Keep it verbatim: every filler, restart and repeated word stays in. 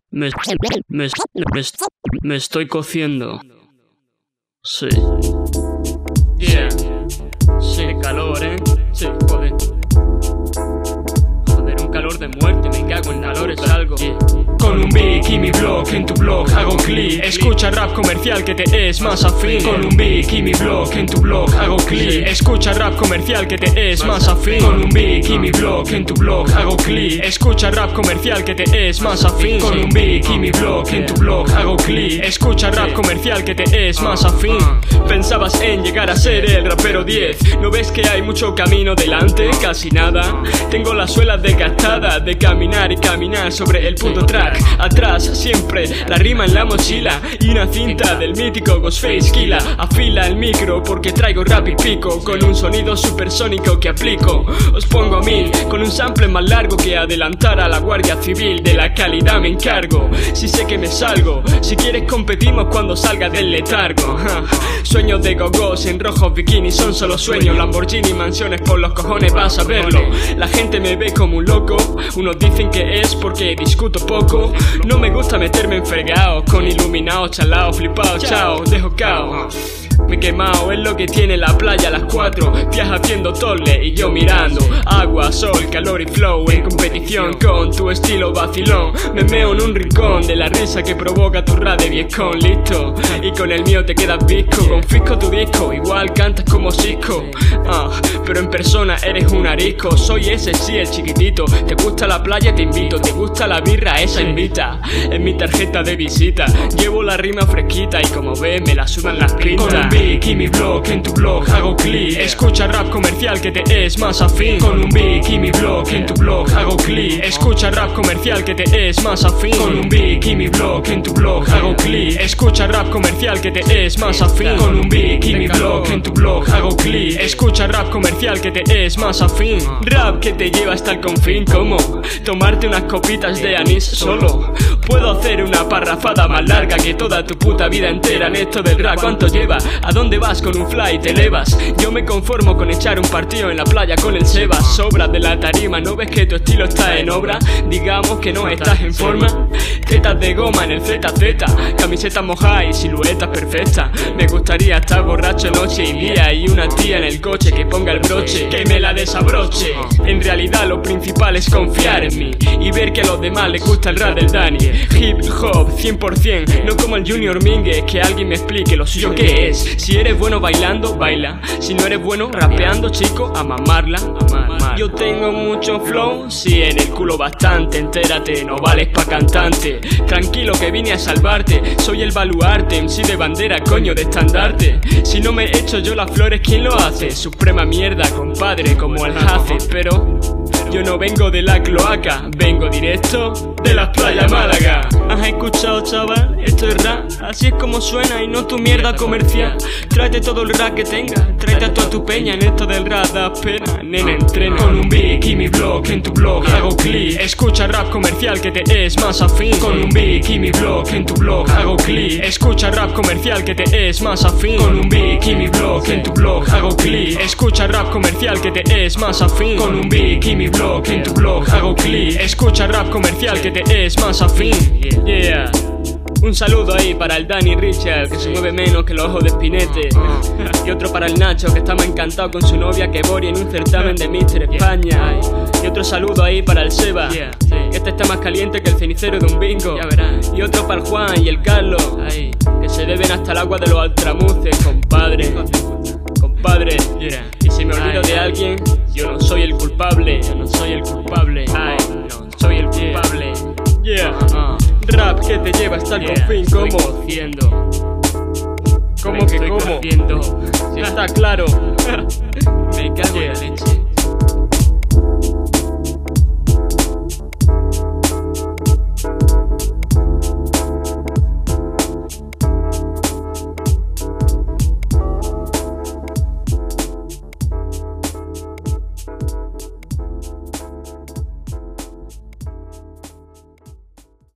Me, me, me, me estoy cociendo. Sí. Yeah. Sí, calor, ¿eh? Sí, joder. Joder, un calor de muerte, me cago en calor, es algo. Yeah. Con un beat y mi blog, en tu blog hago clic. Escucha rap comercial que te es más afín. Con un beat y mi blog, en tu blog hago clic. Escucha rap comercial que te es más afín. Con un beat y mi blog, en tu blog hago clic. Escucha rap comercial que te es más afín. Con un beat y mi blog, en tu blog hago clic. Escucha rap comercial que te es más afín. Pensabas en llegar a ser el rapero diez. ¿No ves que hay mucho camino delante? Casi nada. Tengo las suelas desgastadas de caminar y caminar sobre el puto track. Atrás siempre la rima en la mochila y una cinta del mítico Ghostface Killah. Afila el micro porque traigo rap y pico con un sonido supersónico que aplico. Os pongo a mil con un sample más largo que adelantar a la Guardia Civil. De la calidad me encargo, si sé que me salgo. Si quieres competimos cuando salga del letargo. Sueños de gogos en rojos bikinis son solo sueños. Lamborghini, mansiones por los cojones, vas a verlo. La gente me ve como un loco. Unos dicen que es porque discuto poco. No me gusta meterme en fregados con iluminados, chalados, flipados, chao, dejo cao. Me he quemado, es lo que tiene la playa a las cuatro. Días haciendo tole y yo mirando. Agua, sol, calor y flow en competición con tu estilo vacilón. Me meo en un rincón de la risa que provoca tu rap de viejón. Listo, y con el mío te quedas visco. Confisco tu disco, igual cantas como Cisco. Ah, pero en persona eres un arisco. Soy ese, sí, el chiquitito. Te gusta la playa, te invito. Te gusta la birra, esa invita. Es mi tarjeta de visita. Llevo la rima fresquita y como ves me la sudan las pintas. Y mi blog, en tu blog hago clic. Escucha rap comercial que te es más afín. Con un beat y mi blog, en tu blog hago clic. Escucha rap comercial que te es más afín. Con un beat y mi blog, en tu blog hago clic. Escucha rap comercial que te es más afín. Con un beat y mi blog, en tu blog hago clic. Escucha rap comercial que te es más afín. Rap que te lleva hasta el confín, como tomarte unas copitas de anís solo. Puedo hacer una parrafada más larga que toda tu puta vida entera en esto del rap. ¿Cuánto lleva? ¿A dónde vas con un fly? Te elevas. Yo me conformo con echar un partido en la playa con el Sebas. Sobras de la tarima, ¿no ves que tu estilo está en obra? Digamos que no estás en forma. Tetas de goma en el Z Z, camisetas mojadas y siluetas perfectas. Me gustaría estar borracho noche y día y una tía en el coche que ponga el broche, que me la desabroche. En realidad lo principal es confiar en mí y ver que a los demás les gusta el rap del Dani. Hip hop cien por cien, no como el Junior Mingue. Que alguien me explique lo suyo que es. Si eres bueno bailando, baila. Si no eres bueno rapeando, chico, a mamarla, a mamar. Yo tengo mucho flow, sí, en el culo bastante. Entérate, no vales pa' cantante. Tranquilo que vine a salvarte. Soy el baluarte, M C de bandera, coño, de estandarte. Si no me echo yo las flores, ¿quién lo hace? Suprema mierda, compadre, como el Hace. Pero yo no vengo de la cloaca, vengo directo de las playas Málaga. ¿Has escuchado, chaval? Esto es rap, así es como suena y no tu mierda comercial. Tráete todo el rap que tengas, tráete a toda tu peña. En esto del rap da pena, nena, entrena. Con un beat y mi blog, en tu blog hago clic. Escucha rap comercial que te es más afín. Con un beat y mi blog, en tu blog hago clic. Escucha rap comercial que te es más afín. Con un beat y mi blog, en tu blog hago clic. Escucha rap comercial que te es más afín. Con un beat y mi blog, en tu blog hago clic. Escucha rap comercial que te es más afín. Yeah. Un saludo ahí para el Danny Richard, que se mueve menos que los ojos de Spinete. Y otro para el Nacho, que está más encantado con su novia que Bori en un certamen de míster España. Y otro saludo ahí para el Seba, que este está más caliente que el cenicero de un bingo. Y otro para el Juan y el Carlos, que se beben hasta el agua de los altramuces, compadre. Compadre, y si me olvido de alguien, yo no soy el culpable. Yo no soy el culpable. Ay, no soy el culpable. Yeah, uh, rap que te lleva hasta el yeah, confín, como cociendo. ¿Cómo que cómo? Si está claro. Me cago en la leche.